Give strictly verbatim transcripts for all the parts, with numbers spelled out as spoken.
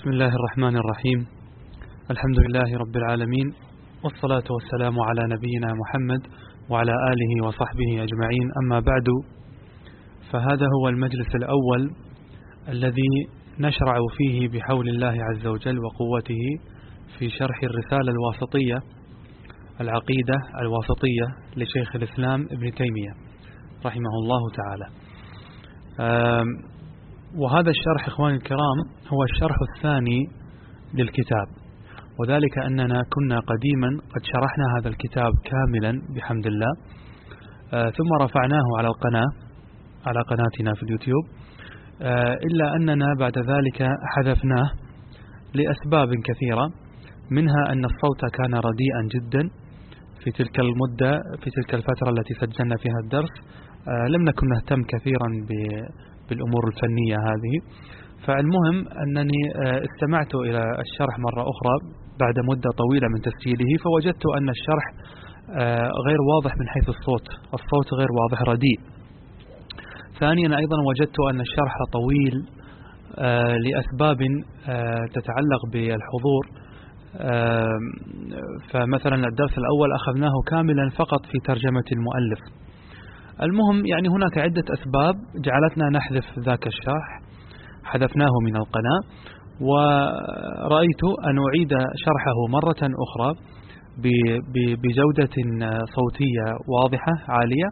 بسم الله الرحمن الرحيم. الحمد لله رب العالمين، والصلاة والسلام على نبينا محمد وعلى آله وصحبه أجمعين. أما بعد، فهذا هو المجلس الأول الذي نشرع فيه بحول الله عز وجل وقوته في شرح الرسالة الواسطية، العقيدة الواسطية لشيخ الإسلام ابن تيمية رحمه الله تعالى. وهذا الشرح إخواني الكرام هو الشرح الثاني للكتاب، وذلك أننا كنا قديما قد شرحنا هذا الكتاب كاملا بحمد الله، ثم رفعناه على القناة على قناتنا في اليوتيوب، إلا أننا بعد ذلك حذفناه لأسباب كثيرة، منها أن الصوت كان رديئا جدا في تلك المدة في تلك الفترة التي سجلنا فيها الدرس. لم نكن نهتم كثيرا بالأمور الفنية هذه. فالمهم أنني استمعت إلى الشرح مرة أخرى بعد مدة طويلة من تسجيله، فوجدت أن الشرح غير واضح من حيث الصوت الصوت غير واضح، رديء. ثانيا أيضا وجدت أن الشرح طويل لأسباب تتعلق بالحضور. فمثلا الدرس الأول أخذناه كاملا فقط في ترجمة المؤلف. المهم يعني هناك عدة أسباب جعلتنا نحذف ذاك الشرح، حذفناه من القناة، ورأيت أن أعيد شرحه مرة أخرى بجودة صوتية واضحة عالية،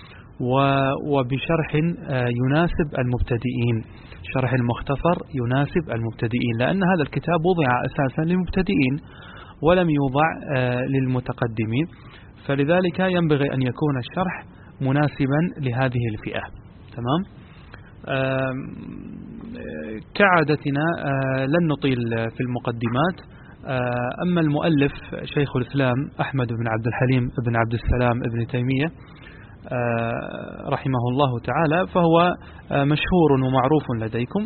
وبشرح يناسب المبتدئين، شرح المختصر يناسب المبتدئين، لأن هذا الكتاب وضع أساسا للمبتدئين ولم يوضع للمتقدمين، فلذلك ينبغي أن يكون الشرح مناسبا لهذه الفئة. تمام. كعادتنا لن نطيل في المقدمات. أما المؤلف شيخ الإسلام أحمد بن عبد الحليم بن عبد السلام ابن تيمية رحمه الله تعالى، فهو مشهور ومعروف لديكم،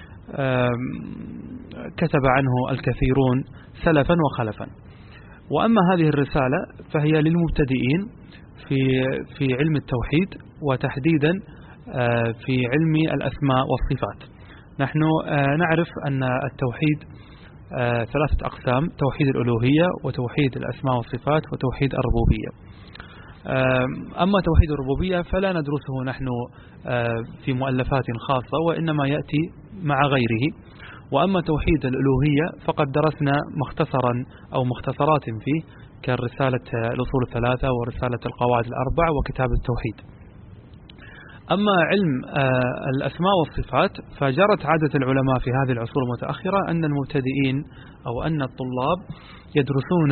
كتب عنه الكثيرون سلفا وخلفا. وأما هذه الرسالة فهي للمبتدئين في في علم التوحيد، وتحديدا في علم الأسماء والصفات. نحن نعرف أن التوحيد ثلاثة أقسام: توحيد الألوهية، وتوحيد الأسماء والصفات، وتوحيد الربوبية. أما توحيد الربوبية فلا ندرسه نحن في مؤلفات خاصة، وإنما يأتي مع غيره. وأما توحيد الألوهية فقد درسنا مختصرا أو مختصرات فيه، كرسالة الأصول الثلاثة ورسالة القواعد الأربع وكتاب التوحيد. أما علم الأسماء والصفات فجرت عادة العلماء في هذه العصور المتأخرة أن المبتدئين أو أن الطلاب يدرسون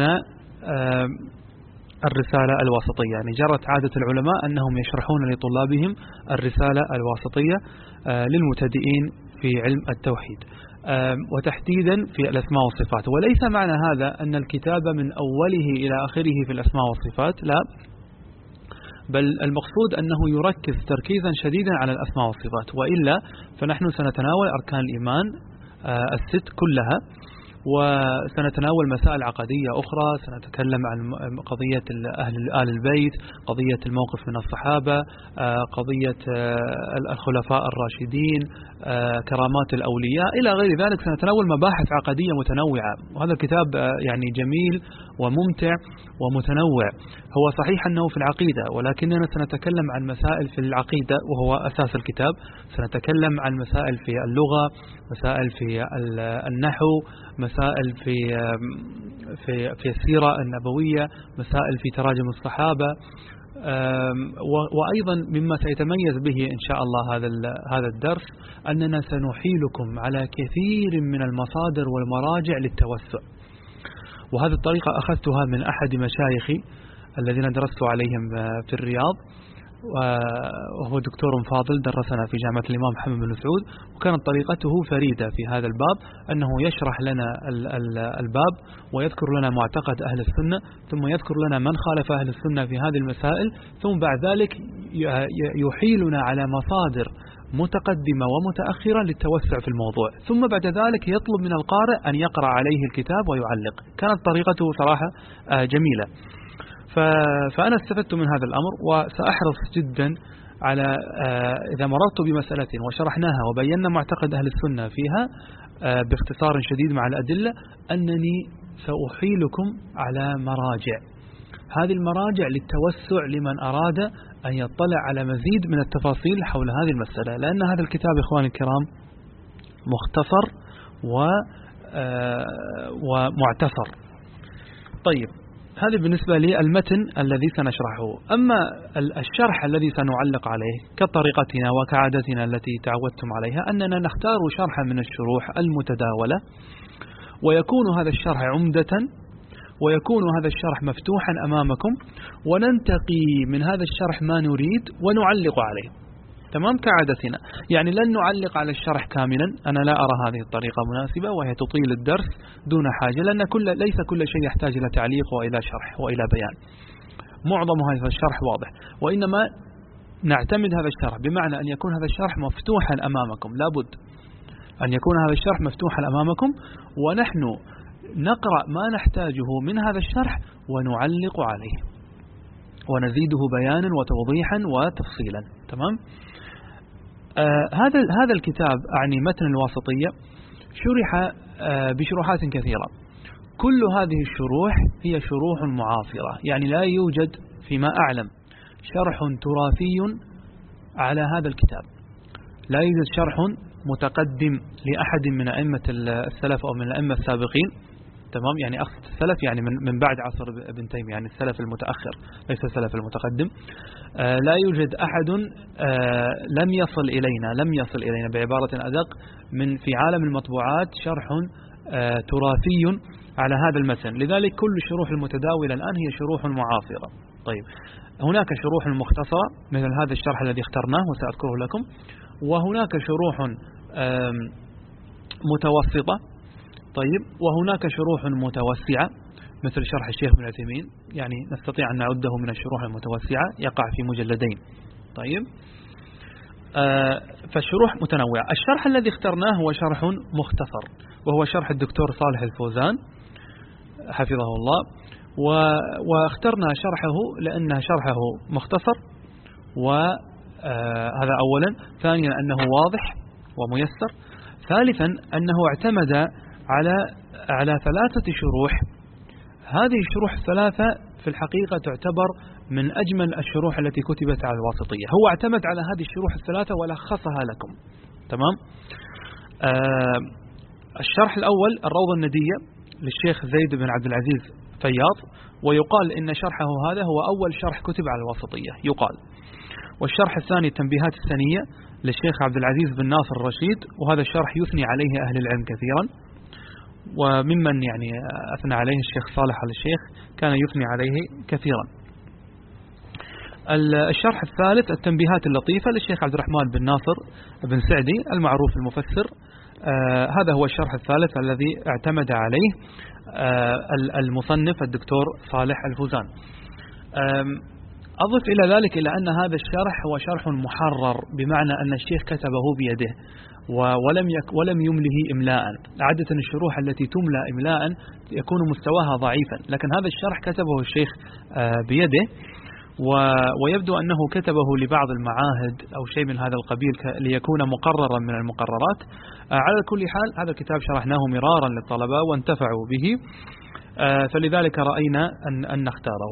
الرسالة الواسطية، يعني جرت عادة العلماء أنهم يشرحون لطلابهم الرسالة الواسطية للمبتدئين في علم التوحيد، وتحديدا في الأسماء والصفات. وليس معنى هذا أن الكتاب من أوله إلى آخره في الأسماء والصفات، لا، بل المقصود أنه يركز تركيزا شديدا على الأسماء والصفات، وإلا فنحن سنتناول أركان الإيمان الست كلها، وسنتناول مسائل عقدية أخرى، سنتكلم عن قضية أهل آل البيت، قضية الموقف من الصحابة، قضية الخلفاء الراشدين، كرامات الأولياء، إلى غير ذلك. سنتناول مباحث عقدية متنوعة، وهذا الكتاب يعني جميل وممتع ومتنوع. هو صحيح أنه في العقيدة، ولكننا سنتكلم عن مسائل في العقيدة وهو أساس الكتاب، سنتكلم عن مسائل في اللغة، مسائل في النحو، مسائل في في في السيرة النبوية، مسائل في تراجم الصحابة، وأيضا مما سيتميز به إن شاء الله هذا هذا الدرس أننا سنحيلكم على كثير من المصادر والمراجع للتوسع. وهذه الطريقة أخذتها من أحد مشايخي الذين درست عليهم في الرياض، وهو دكتور فاضل درسنا في جامعة الإمام محمد بن سعود، وكانت طريقته فريدة في هذا الباب، أنه يشرح لنا الباب ويذكر لنا معتقد أهل السنة، ثم يذكر لنا من خالف أهل السنة في هذه المسائل، ثم بعد ذلك يحيلنا على مصادر متقدمة ومتأخرة للتوسع في الموضوع، ثم بعد ذلك يطلب من القارئ أن يقرأ عليه الكتاب ويعلق. كانت طريقته صراحة جميلة. فأنا استفدت من هذا الأمر، وسأحرص جدا على إذا مررت بمسألة وشرحناها وبينا معتقد أهل السنة فيها باختصار شديد مع الأدلة، أنني سأحيلكم على مراجع. هذه المراجع للتوسع لمن أراد أن يطلع على مزيد من التفاصيل حول هذه المسألة، لأن هذا الكتاب إخواني الكرام مختصر و ومعتفر. طيب، هذا بالنسبة للمتن الذي سنشرحه. أما الشرح الذي سنعلق عليه كطريقتنا وكعادتنا التي تعودتم عليها، أننا نختار شرحا من الشروح المتداولة، ويكون هذا الشرح عمدة، ويكون هذا الشرح مفتوحا أمامكم، وننتقي من هذا الشرح ما نريد ونعلق عليه. تمام، كعادتنا. يعني لن نعلق على الشرح كاملا، أنا لا أرى هذه الطريقة مناسبة، وهي تطيل الدرس دون حاجة، لأن كل ليس كل شيء يحتاج إلى تعليق وإلى شرح وإلى بيان. معظم هذا الشرح واضح، وإنما نعتمد هذا الشرح بمعنى أن يكون هذا الشرح مفتوحا أمامكم. لابد أن يكون هذا الشرح مفتوحا أمامكم، ونحن نقرأ ما نحتاجه من هذا الشرح ونعلق عليه ونزيده بيانا وتوضيحا وتفصيلا. تمام. آه هذا هذا الكتاب أعني متن الواسطية شرح آه بشروحات كثيرة. كل هذه الشروح هي شروح معاصرة، يعني لا يوجد فيما أعلم شرح تراثي على هذا الكتاب، لا يوجد شرح متقدم لأحد من أئمة السلف أو من الأئمة السابقين. تمام، يعني أقصد السلف يعني من من بعد عصر ابن تيمية، يعني السلف المتأخر ليس السلف المتقدم. آه لا يوجد أحد آه لم يصل إلينا لم يصل إلينا بعبارة أدق من في عالم المطبوعات شرح آه تراثي على هذا المتن. لذلك كل الشروح المتداولة الآن هي شروح معاصرة. طيب، هناك شروح مختصرة مثل هذا الشرح الذي اخترناه وسأذكره لكم، وهناك شروح آه متوسطة. طيب، وهناك شروح متوسعة مثل شرح الشيخ ابن عثيمين، يعني نستطيع أن نعده من الشروح المتوسعة، يقع في مجلدين. طيب، آه فالشروح متنوعة. الشرح الذي اخترناه هو شرح مختصر، وهو شرح الدكتور صالح الفوزان حفظه الله، واخترنا شرحه لأن شرحه مختصر، وهذا أولا. ثانيا أنه واضح وميسر. ثالثا أنه اعتمد على على ثلاثة شروح. هذه الشروح الثلاثة في الحقيقة تعتبر من أجمل الشروح التي كتبت على الواسطية. هو اعتمد على هذه الشروح الثلاثة ولخصها لكم. تمام. آه الشرح الأول الروضة الندية للشيخ زيد بن عبد العزيز فياض، ويقال إن شرحه هذا هو أول شرح كتب على الواسطية يقال. والشرح الثاني التنبيهات السنية للشيخ عبد العزيز بن ناصر الرشيد، وهذا الشرح يثني عليه أهل العلم كثيرا، وممن يعني أثنى عليه الشيخ صالح على الشيخ كان يثني عليه كثيرا. الشرح الثالث التنبيهات اللطيفة للشيخ عبد الرحمن بن ناصر بن سعدي المعروف المفسر. آه هذا هو الشرح الثالث الذي اعتمد عليه آه المصنف الدكتور صالح الفوزان. أضف إلى ذلك إلى أن هذا الشرح هو شرح محرر، بمعنى أن الشيخ كتبه بيده ولم يك ولم يمله إملاء. عادة الشروح التي تملى إملاء يكون مستواها ضعيفا، لكن هذا الشرح كتبه الشيخ بيده، ويبدو أنه كتبه لبعض المعاهد أو شيء من هذا القبيل ليكون مقررا من المقررات. على كل حال هذا الكتاب شرحناه مرارا للطلبة وانتفعوا به، فلذلك رأينا أن نختاره.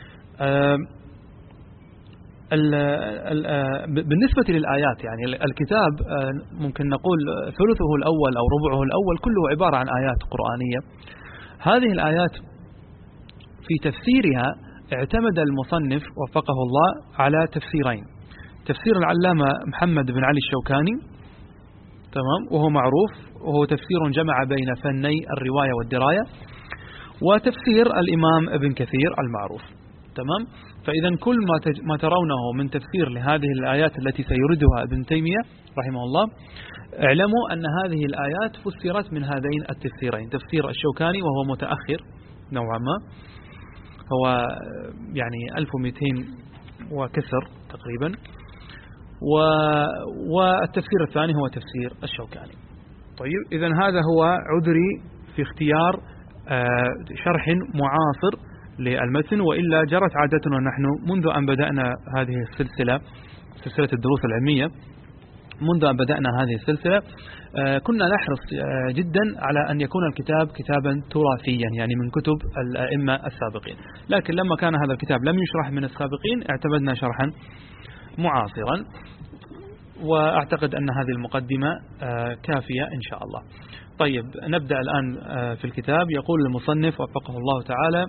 بالنسبة للآيات، يعني الكتاب ممكن نقول ثلثه الأول أو ربعه الأول كله عبارة عن آيات قرآنية. هذه الآيات في تفسيرها اعتمد المصنف وفقه الله على تفسيرين: تفسير العلامة محمد بن علي الشوكاني، تمام، وهو معروف، وهو تفسير جمع بين فني الرواية والدراية، وتفسير الإمام ابن كثير المعروف. تمام. فإذا كل ما ما ترونه من تفسير لهذه الآيات التي سيردها ابن تيمية رحمه الله، اعلموا أن هذه الآيات فسرت من هذين التفسيرين: تفسير الشوكاني وهو متأخر نوعا ما، هو يعني ألف ومئتين وكسر تقريبا، والتفسير الثاني هو تفسير الشوكاني. طيب، إذا هذا هو عذري في اختيار شرح معاصر للمتن، وإلا جرت عادتنا نحن منذ أن بدأنا هذه السلسلة سلسلة الدروس العلمية منذ أن بدأنا هذه السلسلة كنا نحرص جدا على أن يكون الكتاب كتابا تراثيا، يعني من كتب الأئمة السابقين، لكن لما كان هذا الكتاب لم يشرح من السابقين اعتمدنا شرحا معاصرا، وأعتقد أن هذه المقدمة كافية إن شاء الله. طيب نبدأ الآن في الكتاب. يقول المصنف وفقه الله تعالى: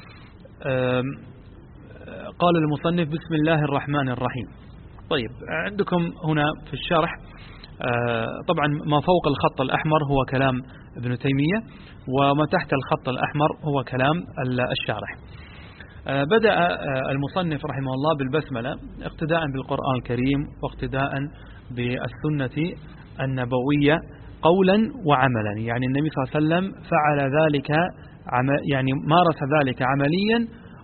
قال المصنف: بسم الله الرحمن الرحيم. طيب عندكم هنا في الشرح طبعا ما فوق الخط الأحمر هو كلام ابن تيمية، وما تحت الخط الأحمر هو كلام الشارح. بدأ المصنف رحمه الله بالبسملة اقتداء بالقرآن الكريم واقتداء بالسنة النبوية قولا وعملا، يعني النبي صلى الله عليه وسلم فعل ذلك يعني مارس ذلك عمليا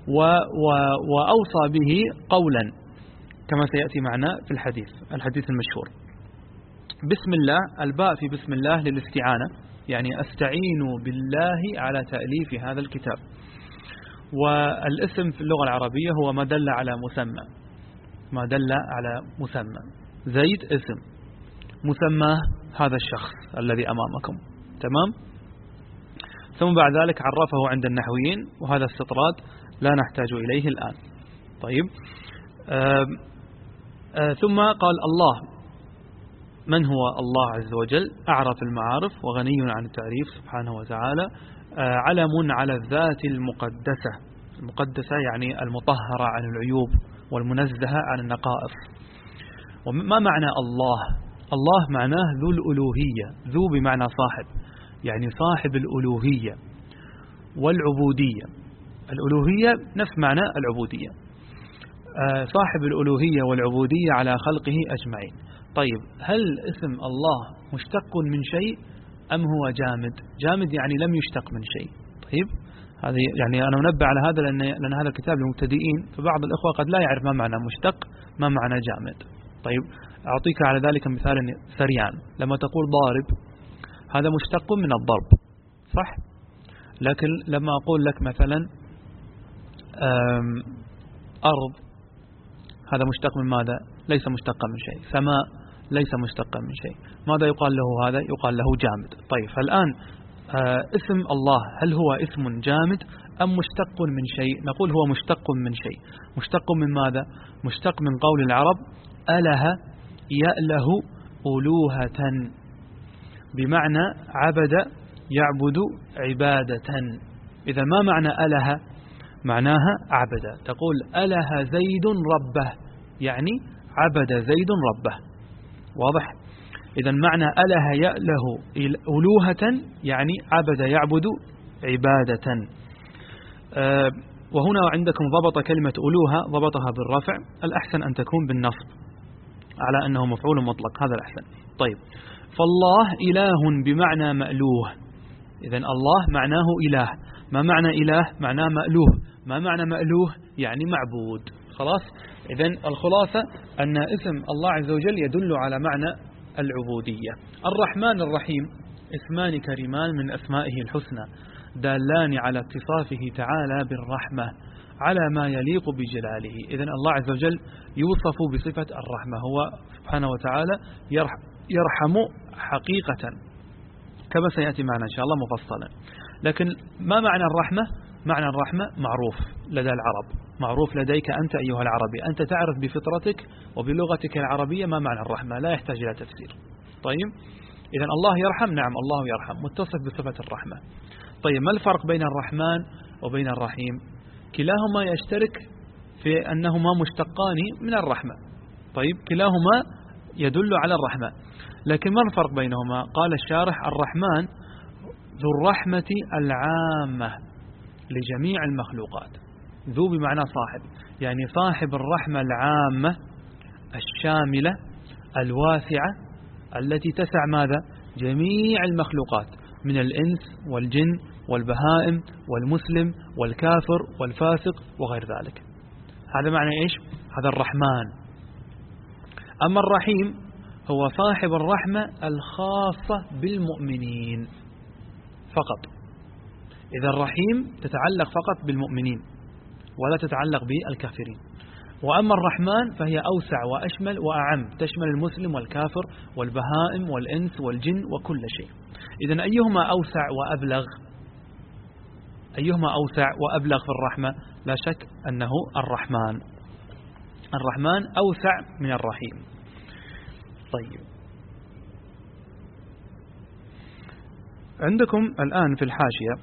وأوصى به قولا كما سيأتي معنا في الحديث الحديث المشهور. بسم الله، الباء في بسم الله للاستعانة، يعني أستعين بالله على تأليف هذا الكتاب. والاسم في اللغة العربية هو ما دل على مسمى، ما دل على مسمى. زيد اسم، مسمى هذا الشخص الذي أمامكم، تمام. ثم بعد ذلك عرفه عند النحويين، وهذا استطراد لا نحتاج إليه الآن. طيب آآ آآ ثم قال الله. من هو الله عز وجل؟ أعرف المعارف وغني عن التعريف سبحانه وتعالى، علم على الذات المقدسة، المقدسة يعني المطهرة عن العيوب والمنزهة عن النقائص. وما معنى الله؟ الله معناه ذو الألوهية، ذو بمعنى صاحب، يعني صاحب الألوهية والعبودية. الألوهية نفس معنى العبودية، صاحب الألوهية والعبودية على خلقه أجمعين. طيب هل اسم الله مشتق من شيء أم هو جامد؟ جامد يعني لم يشتق من شيء. طيب هذه يعني أنا منبه على هذا لأن, لأن هذا الكتاب للمبتدئين، فبعض الإخوة قد لا يعرف ما معنى مشتق ما معنى جامد. طيب أعطيك على ذلك مثال سريعا. لما تقول ضارب هذا مشتق من الضرب، صح؟ لكن لما أقول لك مثلا أرض هذا مشتق من ماذا؟ ليس مشتقا من شيء. سماء ليس مشتقا من شيء. ماذا يقال له هذا؟ يقال له جامد. طيب فالآن آه اسم الله هل هو اسم جامد أم مشتق من شيء؟ نقول هو مشتق من شيء. مشتق من ماذا؟ مشتق من قول العرب أله يأله ألوهة، بمعنى عبد يعبد عبادة. إذا ما معنى أله؟ معناها عبد. تقول أله زيد ربه، يعني عبد زيد ربه، واضح؟ إذا معنى أله يأله ألوهة يعني عبد يعبد عبادة. أه وهنا عندكم ضبط كلمة ألوهة، ضبطها بالرفع، الأحسن أن تكون بالنصب على أنه مفعول مطلق، هذا الأحسن. طيب فالله إله بمعنى مألوه. إذن الله معناه إله. ما معنى إله؟ معناه مألوه. ما معنى مألوه؟ يعني معبود. خلاص. إذن الخلاصة أن اسم الله عز وجل يدل على معنى العبودية. الرحمن الرحيم اسمان كريمان من أسمائه الحسنى، دالان على اتصافه تعالى بالرحمة على ما يليق بجلاله. إذن الله عز وجل يوصف بصفة الرحمة، هو سبحانه وتعالى يرحم حقيقة كما سيأتي معنا إن شاء الله مفصلا. لكن ما معنى الرحمة؟ معنى الرحمة معروف لدى العرب، معروف لديك أنت أيها العربي، أنت تعرف بفطرتك وبلغتك العربية ما معنى الرحمة، لا يحتاج إلى تفسير. طيب إذن الله يرحم، نعم الله يرحم، متصف بصفة الرحمة. طيب ما الفرق بين الرحمن وبين الرحيم؟ كلاهما يشترك في أنهما مشتقان من الرحمة. طيب كلاهما يدل على الرحمة، لكن ما الفرق بينهما؟ قال الشارح الرحمن ذو الرحمة العامة لجميع المخلوقات. ذو بمعنى صاحب، يعني صاحب الرحمة العامة الشاملة الواسعة التي تسع ماذا؟ جميع المخلوقات من الإنس والجن والبهائم والمسلم والكافر والفاسق وغير ذلك. هذا معنى إيش؟ هذا الرحمن. أما الرحيم هو صاحب الرحمة الخاصة بالمؤمنين فقط. إذا الرحيم تتعلق فقط بالمؤمنين ولا تتعلق بالكافرين. وأما الرحمن فهي أوسع وأشمل وأعم، تشمل المسلم والكافر والبهائم والإنس والجن وكل شيء. إذن أيهما أوسع وأبلغ؟ أيهما أوسع وأبلغ في الرحمة؟ لا شك أنه الرحمن. الرحمن أوسع من الرحيم. طيب، عندكم الآن في الحاشية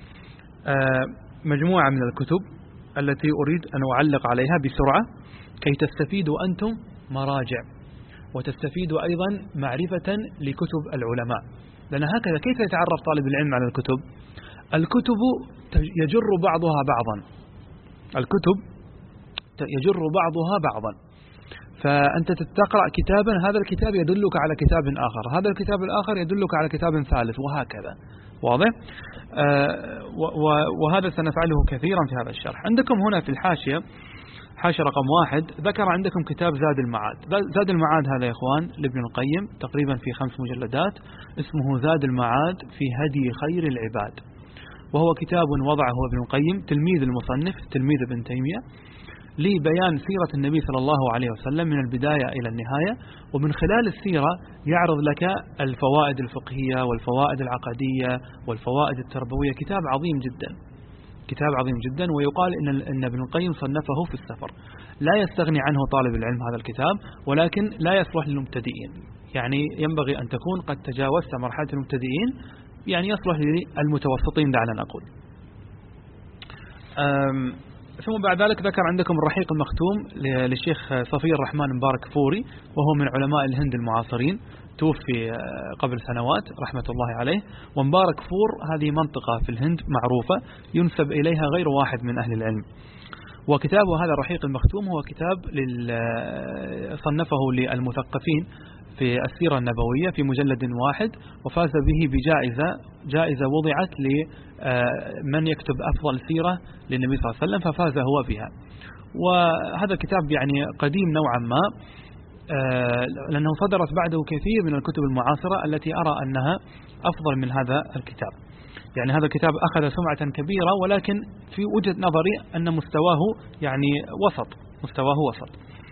مجموعة من الكتب التي أريد أن أعلق عليها بسرعة كي تستفيدوا أنتم مراجع، وتستفيدوا أيضا معرفة لكتب العلماء، لأن هكذا كيف يتعرف طالب العلم على الكتب؟ الكتب يجر بعضها بعضا، الكتب يجر بعضها بعضا، فأنت تقرأ كتابا، هذا الكتاب يدلك على كتاب آخر، هذا الكتاب الآخر يدلك على كتاب ثالث، وهكذا. واضح؟ آه وهذا سنفعله كثيرا في هذا الشرح. عندكم هنا في الحاشية، حاشية رقم واحد، ذكر عندكم كتاب زاد المعاد. زاد المعاد هذا يا إخوان لابن القيم، تقريبا في خمس مجلدات، اسمه زاد المعاد في هدي خير العباد، وهو كتاب وضعه ابن القيم تلميذ المصنف تلميذ ابن تيمية لبيان سيرة النبي صلى الله عليه وسلم من البداية إلى النهاية، ومن خلال السيرة يعرض لك الفوائد الفقهية والفوائد العقدية والفوائد التربوية. كتاب عظيم جدا، كتاب عظيم جدا، ويقال إن إن ابن القيم صنفه في السفر. لا يستغني عنه طالب العلم هذا الكتاب، ولكن لا يصلح للمبتدئين، يعني ينبغي أن تكون قد تجاوزت مرحلة المبتدئين، يعني يصلح للمتوسطين دعنا نقول. ثم بعد ذلك ذكر عندكم الرحيق المختوم للشيخ صفي الرحمن مبارك فوري، وهو من علماء الهند المعاصرين، توفي قبل سنوات رحمة الله عليه. ومبارك فور هذه منطقة في الهند معروفة ينسب إليها غير واحد من أهل العلم. وكتابه هذا الرحيق المختوم هو كتاب صنفه للمثقفين في السيرة النبوية في مجلد واحد، وفاز به بجائزة جائزة وضعت لمن يكتب أفضل سيرة للنبي صلى الله عليه وسلم، ففاز هو بها. وهذا الكتاب يعني قديم نوعا ما، لأنه صدرت بعده كثير من الكتب المعاصرة التي أرى أنها أفضل من هذا الكتاب. يعني هذا الكتاب أخذ سمعة كبيرة، ولكن في وجهة نظري أن مستواه يعني وسط، مستواه وسط.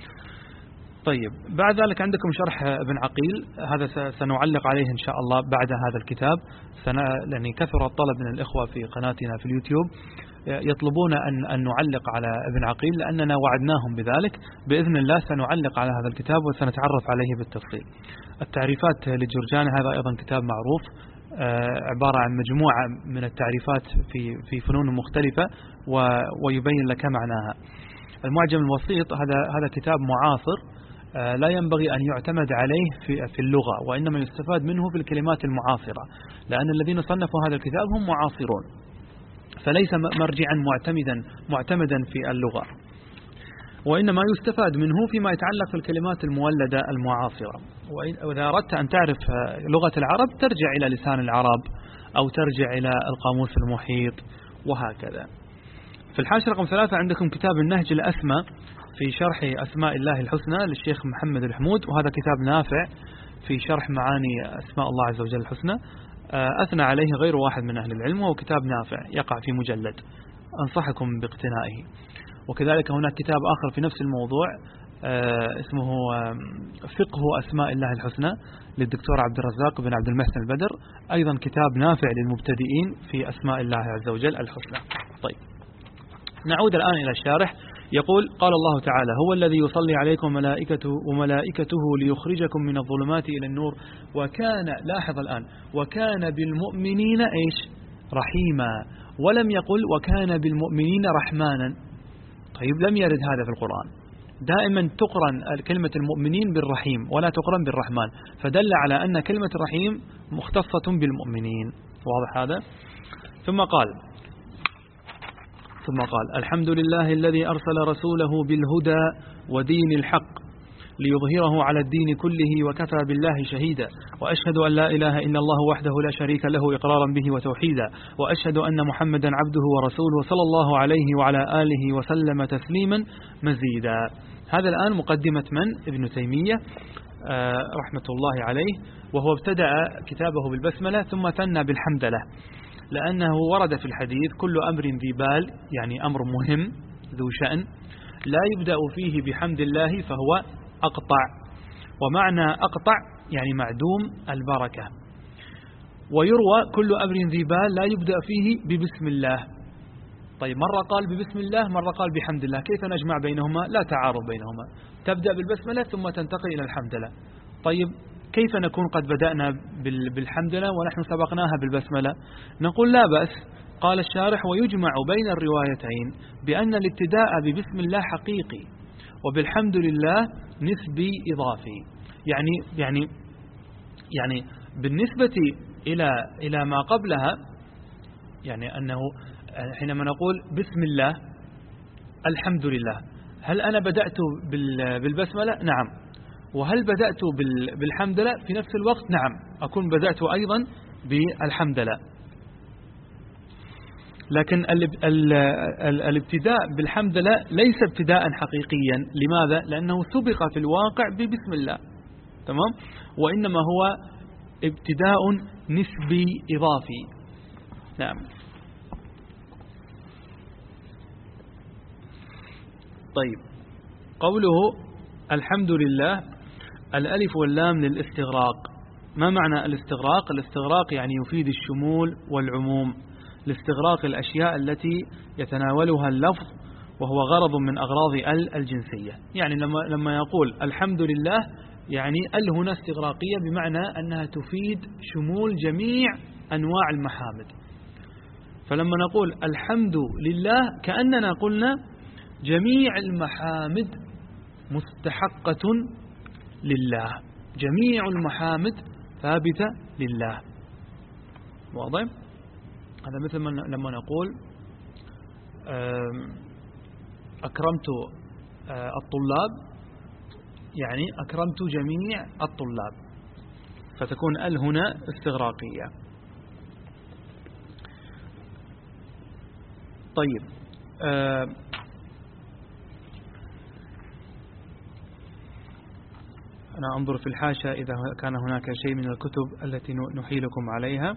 طيب، بعد ذلك عندكم شرح ابن عقيل، هذا سنعلق عليه إن شاء الله بعد هذا الكتاب، لأن كثر الطلب من الإخوة في قناتنا في اليوتيوب يطلبون أن, أن نعلق على ابن عقيل، لأننا وعدناهم بذلك. بإذن الله سنعلق على هذا الكتاب وسنتعرف عليه بالتفصيل. التعريفات للجرجاني هذا أيضا كتاب معروف، عبارة عن مجموعة من التعريفات في في فنون مختلفة ويبين لك معناها. المعجم الوسيط هذا هذا كتاب معاصر، لا ينبغي أن يعتمد عليه في في اللغة، وإنما يستفاد منه في الكلمات المعاصرة، لأن الذين صنفوا هذا الكتاب هم معاصرون، فليس مرجعا معتمدا معتمدا في اللغة، وإنما يستفاد منه فيما يتعلق في الكلمات المولدة المعاصرة. وإذا أردت أن تعرف لغة العرب ترجع إلى لسان العرب أو ترجع إلى القاموس المحيط وهكذا. في الحاشية رقم ثلاثة عندكم كتاب النهج الأسمى في شرح أسماء الله الحسنى للشيخ محمد الحمود، وهذا كتاب نافع في شرح معاني أسماء الله عز وجل الحسنى، أثنى عليه غير واحد من أهل العلم، وهو كتاب نافع يقع في مجلد، أنصحكم باقتنائه. وكذلك هناك كتاب آخر في نفس الموضوع اسمه فقه أسماء الله الحسنى للدكتور عبد الرزاق بن عبد المحسن البدر، أيضا كتاب نافع للمبتدئين في أسماء الله عز وجل الحسنى. طيب، نعود الآن إلى الشارح. يقول: قال الله تعالى: هو الذي يصلي عليكم ملائكته وملائكته ليخرجكم من الظلمات إلى النور وكان، لاحظ الآن، وكان بالمؤمنين إيش؟ رحيما، ولم يقل وكان بالمؤمنين رحمانا. طيب، لم يرد هذا في القرآن، دائما تقرن كلمة المؤمنين بالرحيم ولا تقرن بالرحمن، فدل على أن كلمة الرحيم مختصة بالمؤمنين. واضح هذا؟ ثم قال ثم قال الحمد لله الذي أرسل رسوله بالهدى ودين الحق ليظهره على الدين كله وكفى بالله شهيدا، وأشهد أن لا إله إلا الله وحده لا شريك له إقرارا به وتوحيدا، وأشهد أن محمدا عبده ورسوله صلى الله عليه وعلى آله وسلم تسليما مزيدا. هذا الآن مقدمة من؟ ابن تيمية رحمة الله عليه، وهو ابتدأ كتابه بالبسملة ثم ثنى بالحمدلة، لأنه ورد في الحديث: كل أمر ذي بال، يعني أمر مهم ذو شأن، لا يبدأ فيه بحمد الله فهو أقطع، ومعنى أقطع يعني معدوم البركة. ويروى كل أمر ذي بال لا يبدأ فيه ببسم الله. طيب مرة قال ببسم الله، مرة قال بحمد الله، كيف نجمع بينهما؟ لا تعارض بينهما، تبدأ بالبسملة ثم تنتقل إلى الحمدلة. طيب كيف نكون قد بدأنا بالحمدلة ونحن سبقناها بالبسملة؟ نقول لا بأس. قال الشارح: ويجمع بين الروايتين بأن الابتداء ببسم الله حقيقي، وبالحمد لله نسبي إضافي. يعني يعني يعني بالنسبة إلى إلى ما قبلها، يعني أنه حينما نقول بسم الله الحمد لله، هل أنا بدأت بالبسملة؟ نعم. وهل بدأت بالحمدلة في نفس الوقت؟ نعم، أكون بدأت أيضا بالحمدلة. لكن الابتداء بالحمدلة ليس ابتداء حقيقيا. لماذا؟ لأنه سبق في الواقع ببسم الله، تمام؟ وإنما هو ابتداء نسبي إضافي. نعم. طيب، قوله الحمد لله، الألف واللام للاستغراق. ما معنى الاستغراق؟ الاستغراق يعني يفيد الشمول والعموم، لاستغراق الأشياء التي يتناولها اللفظ، وهو غرض من أغراض ال الجنسية. يعني لما لما يقول الحمد لله، يعني ال هنا استغراقية، بمعنى أنها تفيد شمول جميع أنواع المحامد. فلما نقول الحمد لله كأننا قلنا جميع المحامد مستحقة لله، جميع المحامد ثابتة لله. واضح؟ هذا مثل لما نقول أكرمت الطلاب، يعني أكرمت جميع الطلاب، فتكون ال هنا استغراقية. طيب، أنا أنظر في الحاشية إذا كان هناك شيء من الكتب التي نحيلكم عليها.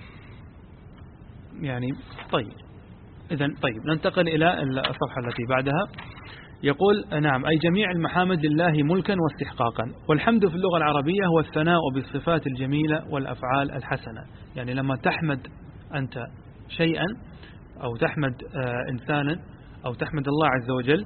يعني طيب، إذن طيب ننتقل إلى الصفحة التي بعدها. يقول: نعم، أي جميع المحامد لله ملكا واستحقاقا. والحمد في اللغة العربية هو الثناء بالصفات الجميلة والأفعال الحسنة. يعني لما تحمد أنت شيئا أو تحمد إنسانا أو تحمد الله عز وجل،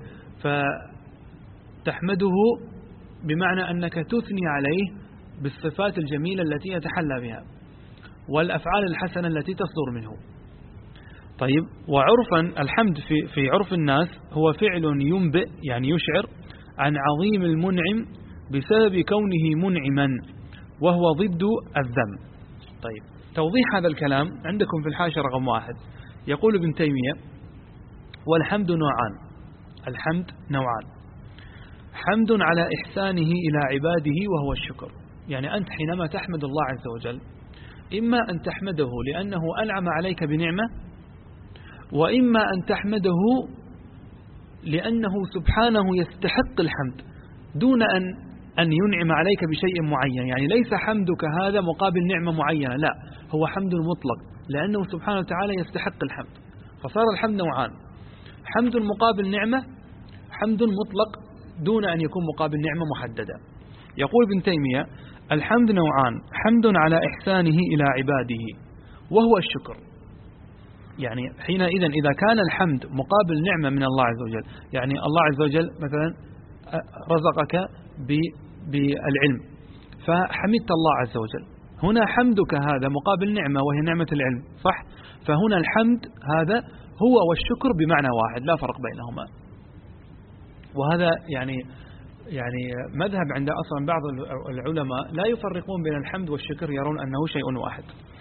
فتحمده بمعنى أنك تثني عليه بالصفات الجميلة التي يتحلى بها والأفعال الحسنة التي تصدر منه. طيب، وعرفا الحمد في في عرف الناس هو فعل ينبئ، يعني يشعر عن عظيم المنعم بسبب كونه منعما، وهو ضد الذم. طيب، توضيح هذا الكلام عندكم في الحاشية رقم واحد. يقول ابن تيمية: والحمد نوعان. الحمد نوعان: حمد على إحسانه إلى عباده وهو الشكر. يعني أنت حينما تحمد الله عز وجل، إما أن تحمده لأنه أنعم عليك بنعمة، وإما أن تحمده لأنه سبحانه يستحق الحمد دون أن أن ينعم عليك بشيء معين. يعني ليس حمدك هذا مقابل نعمة معينة، لا، هو حمد مطلق لأنه سبحانه وتعالى يستحق الحمد. فصار الحمد نوعان: حمد مقابل نعمة، حمد مطلق دون أن يكون مقابل نعمة محددة. يقول ابن تيمية: الحمد نوعان: حمد على إحسانه إلى عباده وهو الشكر. يعني حينئذ إذا كان الحمد مقابل نعمة من الله عز وجل، يعني الله عز وجل مثلا رزقك بالعلم فحمدت الله عز وجل، هنا حمدك هذا مقابل نعمة وهي نعمة العلم، صح؟ فهنا الحمد هذا هو والشكر بمعنى واحد، لا فرق بينهما. وهذا يعني يعني مذهب عند أصلا بعض العلماء لا يفرقون بين الحمد والشكر، يرون أنه شيء واحد.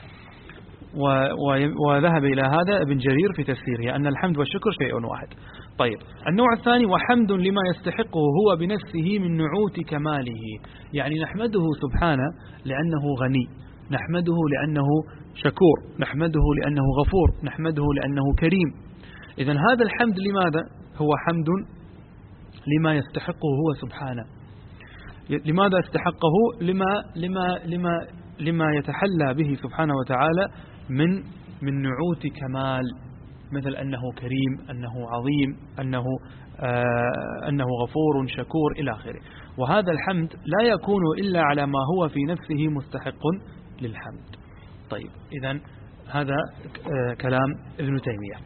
وذهب إلى هذا ابن جرير في تفسيره أن الحمد والشكر شيء واحد. طيب، النوع الثاني: وحمد لما يستحقه هو بنفسه من نعوت كماله. يعني نحمده سبحانه لأنه غني، نحمده لأنه شكور، نحمده لأنه غفور، نحمده لأنه كريم. إذن هذا الحمد لماذا؟ هو حمد لما يستحقه هو سبحانه. لماذا استحقه؟ لما لما لما لما يتحلى به سبحانه وتعالى من من نعوت كمال، مثل أنه كريم، أنه عظيم، أنه أنه غفور شكور إلى آخره. وهذا الحمد لا يكون إلا على ما هو في نفسه مستحق للحمد. طيب إذن هذا كلام ابن تيمية.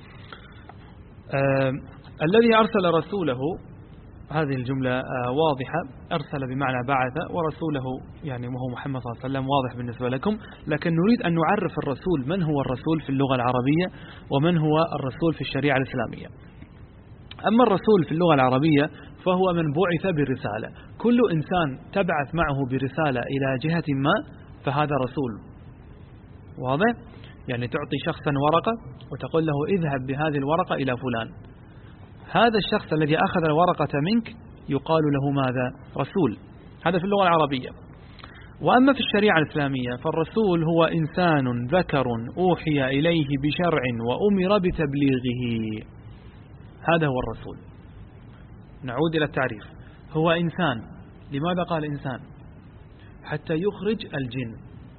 الذي أرسل رسوله، هذه الجملة واضحة، أرسل بمعنى بعث، ورسوله يعني وهو محمد صلى الله عليه وسلم واضح بالنسبة لكم، لكن نريد أن نعرف الرسول، من هو الرسول في اللغة العربية ومن هو الرسول في الشريعة الإسلامية. أما الرسول في اللغة العربية فهو من بعث برسالة، كل إنسان تبعث معه برسالة إلى جهة ما فهذا رسول. واضح؟ يعني تعطي شخصا ورقة وتقول له اذهب بهذه الورقة إلى فلان، هذا الشخص الذي أخذ الورقة منك يقال له ماذا؟ رسول. هذا في اللغة العربية. وأما في الشريعة الإسلامية فالرسول هو إنسان ذكر أوحي إليه بشرع وأمر بتبليغه، هذا هو الرسول. نعود إلى التعريف، هو إنسان. لماذا قال إنسان؟ حتى يخرج الجن،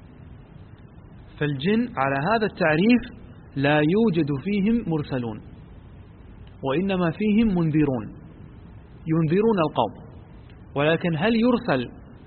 فالجن على هذا التعريف لا يوجد فيهم مرسلون، وإنما فيهم منذرون ينذرون القوم. ولكن هل يرسل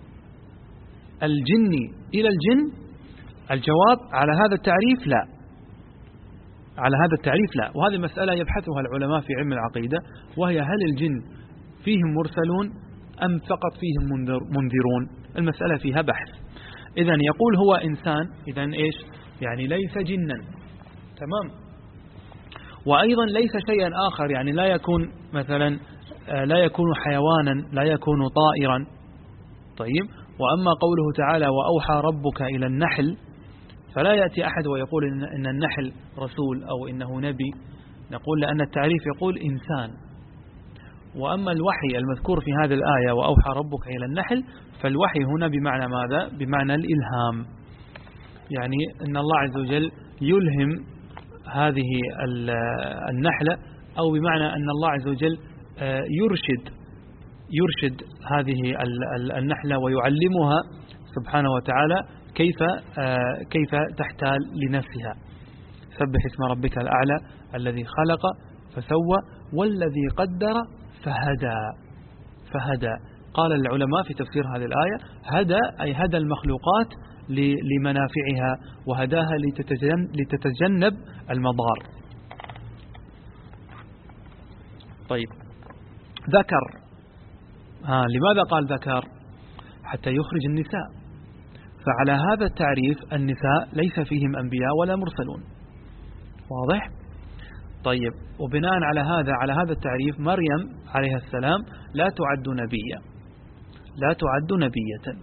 الجن إلى الجن؟ الجواب على هذا التعريف لا، على هذا التعريف لا. وهذه مسألة يبحثها العلماء في علم العقيدة، وهي هل الجن فيهم مرسلون أم فقط فيهم منذرون؟ المسألة فيها بحث. إذن يقول هو إنسان، إذن إيش؟ يعني ليس جنا، تمام. وأيضا ليس شيئا آخر، يعني لا يكون مثلا لا يكون حيوانا، لا يكون طائرا. طيب، وأما قوله تعالى وأوحى ربك إلى النحل، فلا يأتي أحد ويقول إن, إن النحل رسول أو إنه نبي، نقول لأن التعريف يقول إنسان. وأما الوحي المذكور في هذه الآية وأوحى ربك إلى النحل، فالوحي هنا بمعنى ماذا؟ بمعنى الإلهام، يعني أن الله عز وجل يلهم هذه النحلة، أو بمعنى أن الله عز وجل يرشد يرشد هذه النحلة ويعلمها سبحانه وتعالى كيف كيف تحتال لنفسها. سبح اسم ربك الأعلى الذي خلق فسوى والذي قدر فهدى فهدى قال العلماء في تفسير هذه الآية هدى أي هدى المخلوقات لمنافعها، وهداها لتتجنب المضار. طيب، ذكر، ها لماذا قال ذكر؟ حتى يخرج النساء، فعلى هذا التعريف النساء ليس فيهم أنبياء ولا مرسلون. واضح؟ طيب، وبناء على هذا على هذا التعريف مريم عليها السلام لا تعد نبية، لا تعد نبية.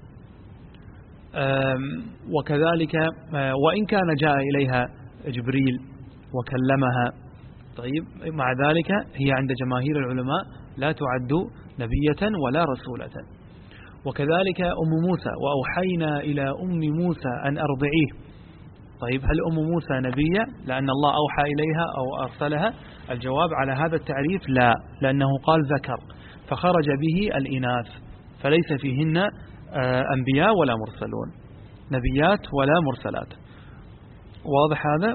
وكذلك وإن كان جاء إليها جبريل وكلمها، طيب مع ذلك هي عند جماهير العلماء لا تعد نبية ولا رسولة. وكذلك أم موسى وأوحينا إلى أم موسى أن أرضعيه، طيب هل أم موسى نبية لأن الله أوحى إليها أو أرسلها؟ الجواب على هذا التعريف لا، لأنه قال ذكر فخرج به الإناث، فليس فيهن أنبياء ولا مرسلون، نبيات ولا مرسلات. واضح هذا؟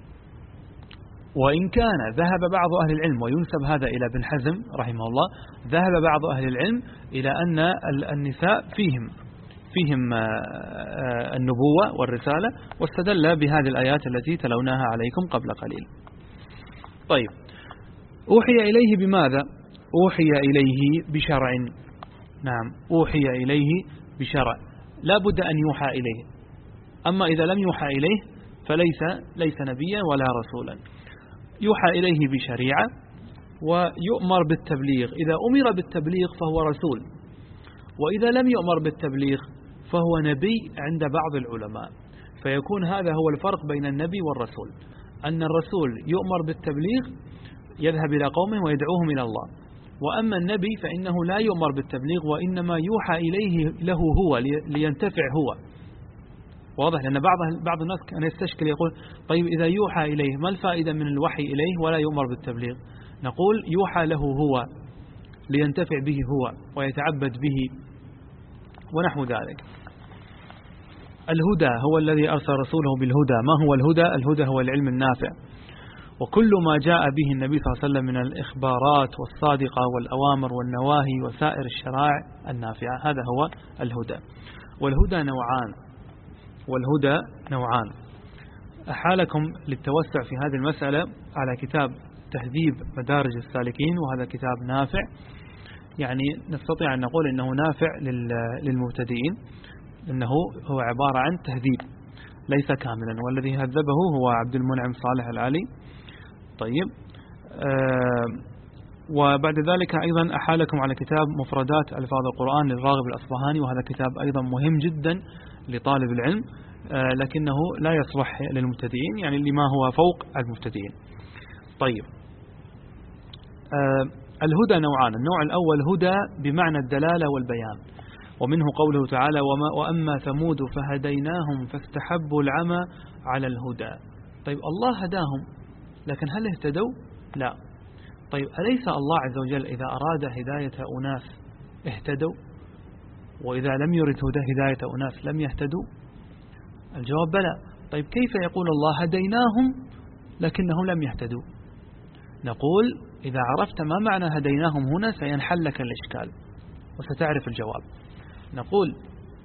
وإن كان ذهب بعض أهل العلم، وينسب هذا إلى ابن حزم رحمه الله، ذهب بعض أهل العلم إلى أن النساء فيهم فيهم النبوة والرسالة، واستدل بهذه الآيات التي تلوناها عليكم قبل قليل. طيب، أوحي إليه بماذا؟ أوحي إليه بشرع. نعم، أوحي إليه بشرع، لا بد أن يوحى إليه. أما إذا لم يوحى إليه فليس ليس نبيا ولا رسولا. يوحى إليه بشريعة ويؤمر بالتبليغ، إذا أمر بالتبليغ فهو رسول، وإذا لم يؤمر بالتبليغ فهو نبي عند بعض العلماء. فيكون هذا هو الفرق بين النبي والرسول، أن الرسول يؤمر بالتبليغ يذهب إلى قومه ويدعوهم إلى الله، وأما النبي فإنه لا يؤمر بالتبليغ وإنما يوحى إليه له هو لينتفع هو. واضح؟ لأن بعض بعض الناس كان يستشكل يقول طيب إذا يوحى إليه ما الفائدة من الوحي إليه ولا يؤمر بالتبليغ؟ نقول يوحى له هو لينتفع به هو ويتعبد به ونحو ذلك. الهدى هو الذي أرسل رسوله بالهدى. ما هو الهدى؟ الهدى هو العلم النافع. وكل ما جاء به النبي صلى الله عليه وسلم من الإخبارات والصادقة والأوامر والنواهي وسائر الشرائع النافعة، هذا هو الهدى. والهدى نوعان والهدى نوعان أحالكم للتوسع في هذه المسألة على كتاب تهذيب مدارج السالكين، وهذا كتاب نافع، يعني نستطيع أن نقول أنه نافع للمبتدئين، إنه هو عبارة عن تهذيب ليس كاملا، والذي هذبه هو عبد المنعم صالح العلي. طيب آه وبعد ذلك أيضا أحالكم على كتاب مفردات ألفاظ القرآن للراغب الأصبهاني، وهذا كتاب أيضا مهم جدا لطالب العلم، آه لكنه لا يصلح للمبتدئين، يعني لما هو فوق المبتدئين. طيب آه الهدى نوعان. النوع الأول هدى بمعنى الدلالة والبيان، ومنه قوله تعالى وما وأما ثمود فهديناهم فاستحبوا العمى على الهدى. طيب الله هداهم، لكن هل اهتدوا؟ لا. طيب أليس الله عز وجل إذا أراد هداية أناس اهتدوا، وإذا لم يرد هداية أناس لم يهتدوا؟ الجواب بلى. طيب كيف يقول الله هديناهم لكنهم لم يهتدوا؟ نقول إذا عرفت ما معنى هديناهم هنا سينحل لك الإشكال وستعرف الجواب. نقول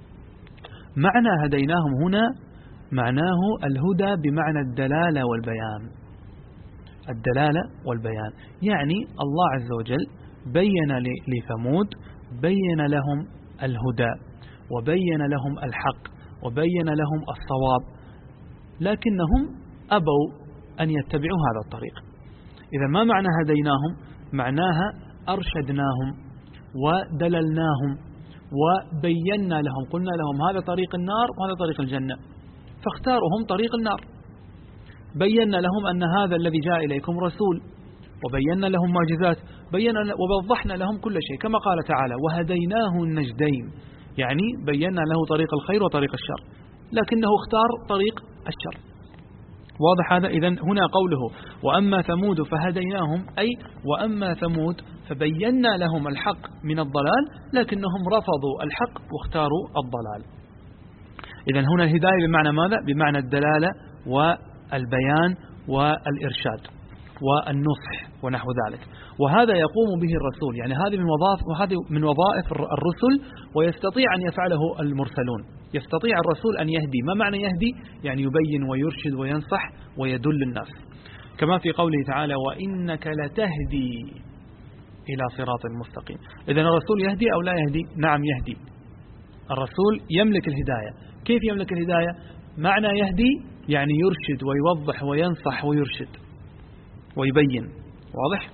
معنى هديناهم هنا معناه الهدى بمعنى الدلالة والبيان. الدلالة والبيان يعني الله عز وجل بين لثمود، بين لهم الهدى وبين لهم الحق وبين لهم الصواب، لكنهم أبوا أن يتبعوا هذا الطريق. إذا ما معنى هديناهم؟ معناها أرشدناهم ودللناهم وبينا لهم، قلنا لهم هذا طريق النار وهذا طريق الجنة، فاختاروا هم طريق النار. بينا لهم أن هذا الذي جاء إليكم رسول، وبينا لهم معجزات، بينا ووضحنا لهم كل شيء، كما قال تعالى وهديناه النجدين، يعني بينا له طريق الخير وطريق الشر، لكنه اختار طريق الشر. واضح هذا؟ إذن هنا قوله وأما ثمود فهديناهم، أي وأما ثمود فبينا لهم الحق من الضلال، لكنهم رفضوا الحق واختاروا الضلال. إذن هنا الهداية بمعنى ماذا؟ بمعنى الدلالة والبيان والإرشاد والنصح ونحو ذلك، وهذا يقوم به الرسول، يعني هذه من وظائف وهذه من وظائف الرسل، ويستطيع أن يفعله المرسلون. يستطيع الرسول أن يهدي. ما معنى يهدي؟ يعني يبين ويرشد وينصح ويدل الناس، كما في قوله تعالى وإنك لتهدي إلى صراط مستقيم. إذن الرسول يهدي أو لا يهدي؟ نعم يهدي. الرسول يملك الهداية. كيف يملك الهداية؟ معنى يهدي يعني يرشد ويوضح وينصح ويرشد ويبين. واضح؟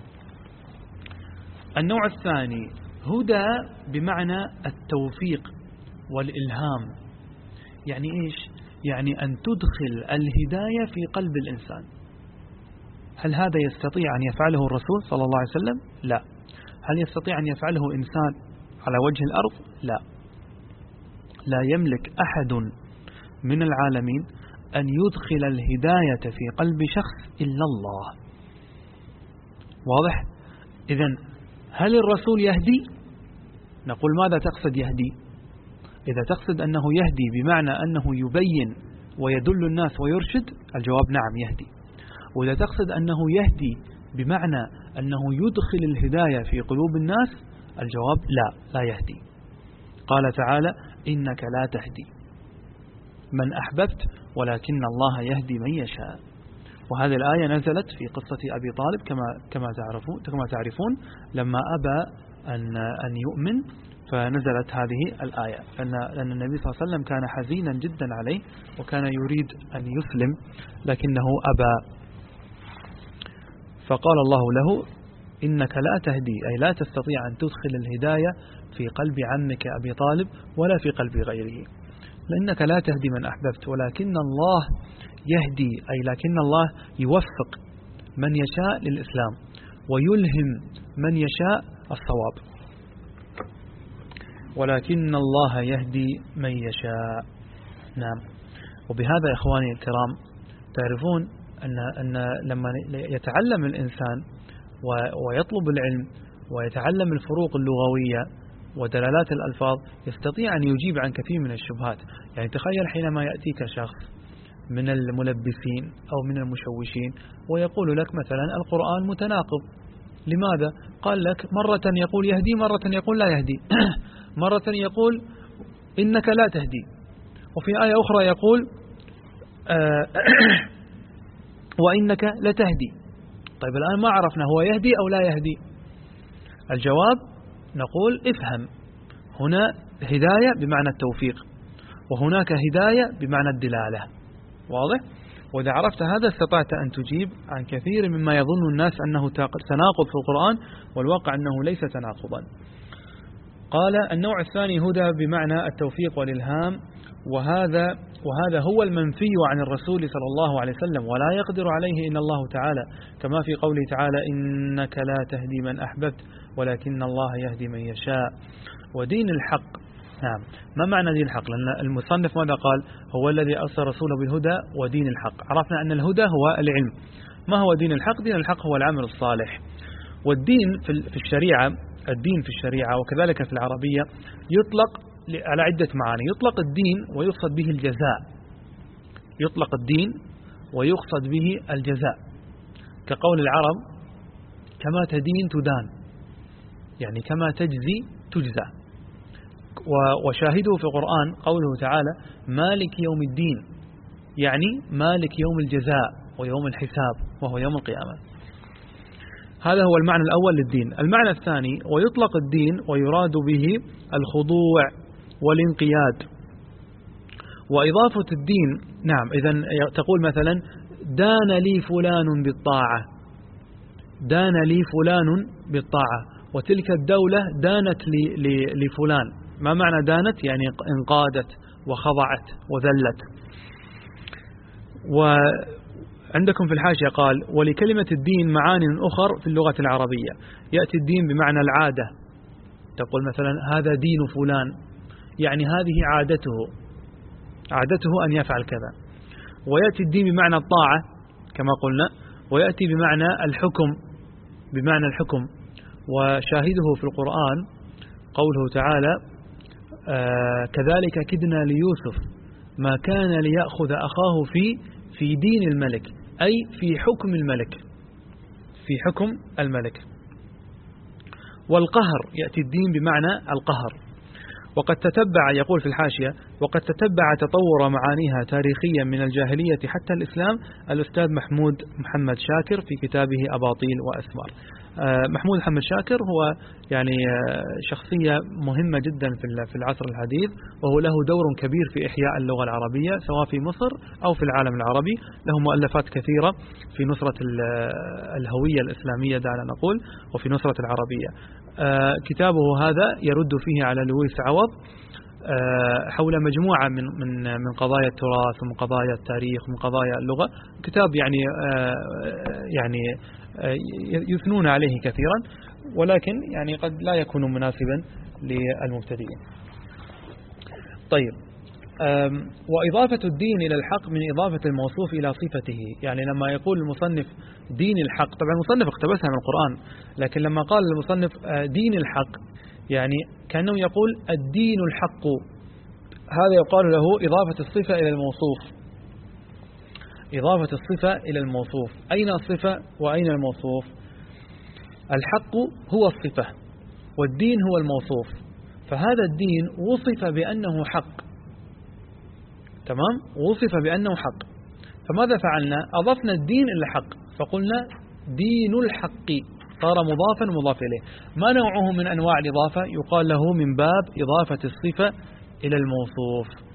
النوع الثاني هدى بمعنى التوفيق والإلهام. يعني إيش؟ يعني أن تدخل الهداية في قلب الإنسان. هل هذا يستطيع أن يفعله الرسول صلى الله عليه وسلم؟ لا. هل يستطيع أن يفعله إنسان على وجه الأرض؟ لا. لا يملك أحد من العالمين أن يدخل الهداية في قلب شخص إلا الله. واضح؟ إذن هل الرسول يهدي؟ نقول ماذا تقصد يهدي؟ إذا تقصد أنه يهدي بمعنى أنه يبين ويدل الناس ويرشد، الجواب نعم يهدي. وإذا تقصد أنه يهدي بمعنى أنه يدخل الهداية في قلوب الناس، الجواب لا، لا يهدي. قال تعالى إنك لا تهدي من أحببت ولكن الله يهدي من يشاء. وهذه الآية نزلت في قصة أبي طالب كما كما تعرفون كما تعرفون لما أبى أن أن يؤمن، فنزلت هذه الآية، لأن لأن النبي صلى الله عليه وسلم كان حزينا جدا عليه وكان يريد أن يسلم لكنه أبى، فقال الله له إنك لا تهدي، أي لا تستطيع أن تدخل الهداية في قلب عمك أبي طالب ولا في قلب غيره، لأنك لا تهدي من أحببت ولكن الله يهدي، أي لكن الله يوفق من يشاء للإسلام ويلهم من يشاء الصواب، ولكن الله يهدي من يشاء. نعم. وبهذا إخواني الكرام تعرفون أن, أن لما يتعلم الإنسان ويطلب العلم ويتعلم الفروق اللغوية ودلالات الألفاظ يستطيع أن يجيب عن كثير من الشبهات. يعني تخيل حينما يأتيك شخص من الملبسين أو من المشوشين ويقول لك مثلا القرآن متناقض. لماذا؟ قال لك مرة يقول يهدي، مرة يقول لا يهدي، مرة يقول إنك لا تهدي، وفي آية أخرى يقول آه وإنك لتهدي. طيب الآن ما عرفنا هو يهدي أو لا يهدي. الجواب نقول افهم، هنا هداية بمعنى التوفيق، وهناك هداية بمعنى الدلالة. واضح؟ وإذا عرفت هذا استطعت أن تجيب عن كثير مما يظن الناس أنه تناقض في القرآن، والواقع أنه ليس تناقضا. قال النوع الثاني هدى بمعنى التوفيق والإلهام، وهذا وهذا هو المنفي عن الرسول صلى الله عليه وسلم، ولا يقدر عليه إلا الله تعالى، كما في قوله تعالى إنك لا تهدي من أحببت ولكن الله يهدي من يشاء. ودين الحق، نعم، ما معنى دين الحق؟ لأن المصنف ماذا قال؟ هو الذي أرسل رسوله بالهدى ودين الحق. عرفنا أن الهدى هو العلم. ما هو دين الحق؟ دين الحق هو العمل الصالح. والدين في الشريعة، الدين في الشريعة وكذلك في العربية يطلق على عدة معاني. يطلق الدين ويقصد به الجزاء، يطلق الدين ويقصد به الجزاء، كقول العرب كما تدين تدان، يعني كما تجزي تجزى. وشاهده في القرآن قوله تعالى مالك يوم الدين، يعني مالك يوم الجزاء ويوم الحساب وهو يوم القيامة. هذا هو المعنى الأول للدين. المعنى الثاني ويطلق الدين ويراد به الخضوع والانقياد. وإضافة الدين، نعم، إذن تقول مثلا دان لي فلان بالطاعة، دان لي فلان بالطاعة، وتلك الدولة دانت لفلان. ما معنى دانت؟ يعني انقادت وخضعت وذلت. وعندكم في الحاشية قال ولكلمة الدين معاني أخر في اللغة العربية. يأتي الدين بمعنى العادة، تقول مثلا هذا دين فلان، يعني هذه عادته، عادته أن يفعل كذا. ويأتي الدين بمعنى الطاعة كما قلنا، ويأتي بمعنى الحكم، بمعنى الحكم. وشاهده في القرآن قوله تعالى آه كذلك كدنا ليوسف ما كان ليأخذ أخاه في في دين الملك، أي في حكم الملك، في حكم الملك. والقهر يأتي الدين بمعنى القهر. وقد تتبع، يقول في الحاشية وقد تتبع تطور معانيها تاريخيا من الجاهلية حتى الإسلام الأستاذ محمود محمد شاكر في كتابه أباطيل وأسمار. محمود محمد شاكر هو يعني شخصية مهمة جدا في العصر الحديث، وهو له دور كبير في إحياء اللغة العربية سواء في مصر أو في العالم العربي. له مؤلفات كثيرة في نصرة الهوية الإسلامية دعنا نقول، وفي نصرة العربية. كتابه هذا يرد فيه على لويس عوض حول مجموعة من من من قضايا التراث ومن قضايا التاريخ ومن قضايا اللغة. كتاب يعني يعني يثنون عليه كثيرا، ولكن يعني قد لا يكون مناسبا للمبتدئين. طيب، وإضافة الدين إلى الحق من إضافة الموصوف إلى صفته. يعني لما يقول المصنف دين الحق، طبعا المصنف اقتبسها من القرآن، لكن لما قال المصنف دين الحق يعني كأنه يقول الدين الحق، هذا يقال له إضافة الصفة إلى الموصوف. إضافة الصفة إلى الموصوف. أين الصفة وأين الموصوف؟ الحق هو الصفة والدين هو الموصوف، فهذا الدين وصف بأنه حق، تمام؟ وصف بأنه حق، فماذا فعلنا؟ أضفنا الدين إلى الحق، فقلنا دين الحق، صار مضافا مضاف إليه. ما نوعه من أنواع الإضافة؟ يقال له من باب إضافة الصفة إلى الموصوف،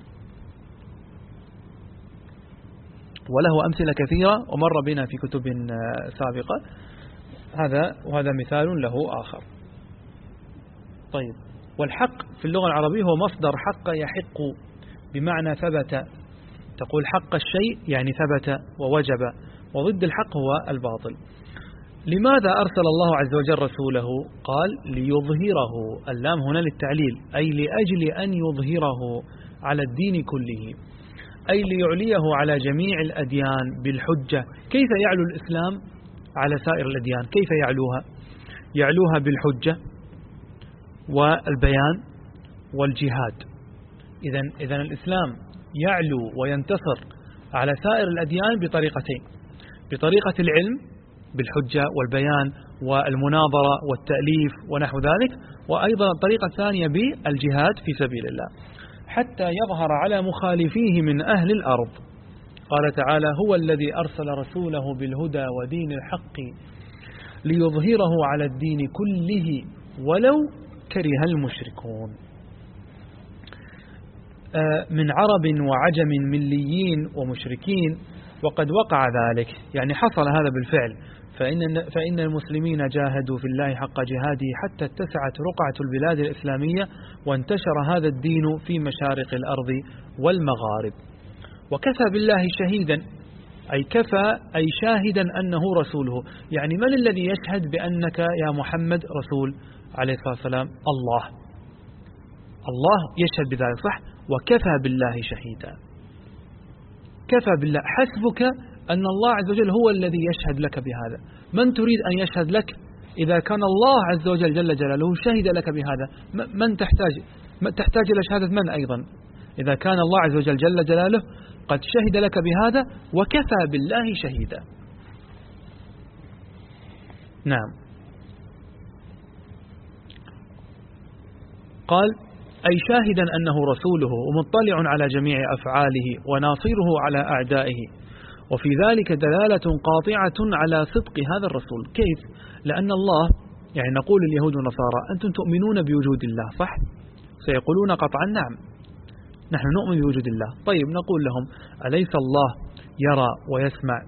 وله أمثلة كثيرة ومر بنا في كتب سابقة. هذا وهذا مثال له آخر. طيب، والحق في اللغة العربية هو مصدر حق يحق بمعنى ثبت. تقول حق الشيء يعني ثبت ووجب، وضد الحق هو الباطل. لماذا أرسل الله عز وجل رسوله؟ قال ليظهره، اللام هنا للتعليل، أي لأجل أن يظهره على الدين كله، أي ليعليه على جميع الأديان بالحجة. كيف يعلو الإسلام على سائر الأديان؟ كيف يعلوها؟ يعلوها بالحجة والبيان والجهاد. إذن إذن الإسلام يعلو وينتصر على سائر الأديان بطريقتين: بطريقة العلم بالحجة والبيان والمناظرة والتأليف ونحو ذلك، وأيضا الطريقة الثانية بالجهاد في سبيل الله حتى يظهر على مخالفيه من أهل الأرض. قال تعالى: هو الذي أرسل رسوله بالهدى ودين الحق ليظهره على الدين كله ولو كره المشركون. من عرب وعجم مليين ومشركين، وقد وقع ذلك، يعني حصل هذا بالفعل. فإن, فإن المسلمين جاهدوا في الله حق جهاده حتى اتسعت رقعة البلاد الإسلامية وانتشر هذا الدين في مشارق الأرض والمغارب. وكفى بالله شهيدا، أي كفى أي شاهدا أنه رسوله. يعني من الذي يشهد بأنك يا محمد رسول عليه الصلاة والسلام؟ الله. الله يشهد بذلك، صح؟ وكفى بالله شهيدا. كفى بالله، حسبك أن الله عز وجل هو الذي يشهد لك بهذا. من تريد أن يشهد لك إذا كان الله عز وجل جل جلاله شهد لك بهذا؟ من تحتاج تحتاج إلى شهادة من أيضا إذا كان الله عز وجل جل جلاله قد شهد لك بهذا؟ وكفى بالله شهيدا. نعم. قال: أي شاهدا أنه رسوله ومطلع على جميع أفعاله وناصره على أعدائه. وفي ذلك دلالة قاطعة على صدق هذا الرسول. كيف؟ لأن الله، يعني نقول اليهود والنصارى: أنتم تؤمنون بوجود الله، صح؟ سيقولون قطعا: نعم، نحن نؤمن بوجود الله. طيب، نقول لهم: أليس الله يرى ويسمع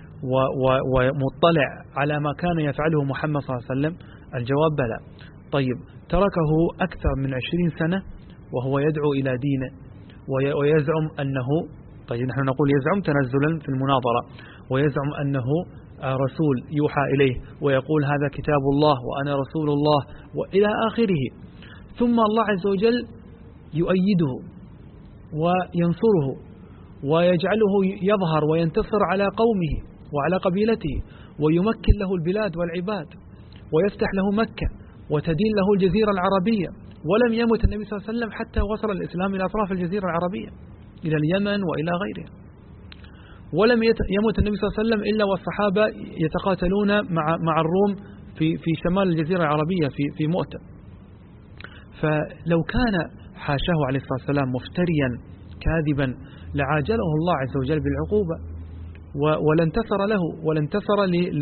ومطلع على ما كان يفعله محمد صلى الله عليه وسلم؟ الجواب: بلى. طيب، تركه أكثر من عشرين سنة وهو يدعو إلى دينه ويزعم أنه، طيب نحن نقول يزعم تنزلا في المناظرة، ويزعم أنه رسول يوحى إليه، ويقول هذا كتاب الله وأنا رسول الله وإلى آخره. ثم الله عز وجل يؤيده وينصره ويجعله يظهر وينتصر على قومه وعلى قبيلته، ويمكن له البلاد والعباد، ويفتح له مكة وتدين له الجزيرة العربية. ولم يمت النبي صلى الله عليه وسلم حتى وصل الإسلام إلى أطراف الجزيرة العربية، إلى اليمن وإلى غيرها. ولم يمت النبي صلى الله عليه وسلم إلا والصحابة يتقاتلون مع مع الروم في في شمال الجزيرة العربية في في مؤتة. فلو كان حاشاه عليه الصلاة والسلام مفتريا كاذبا لعاجله الله عز وجل بالعقوبة، ولانتصر له ولانتصر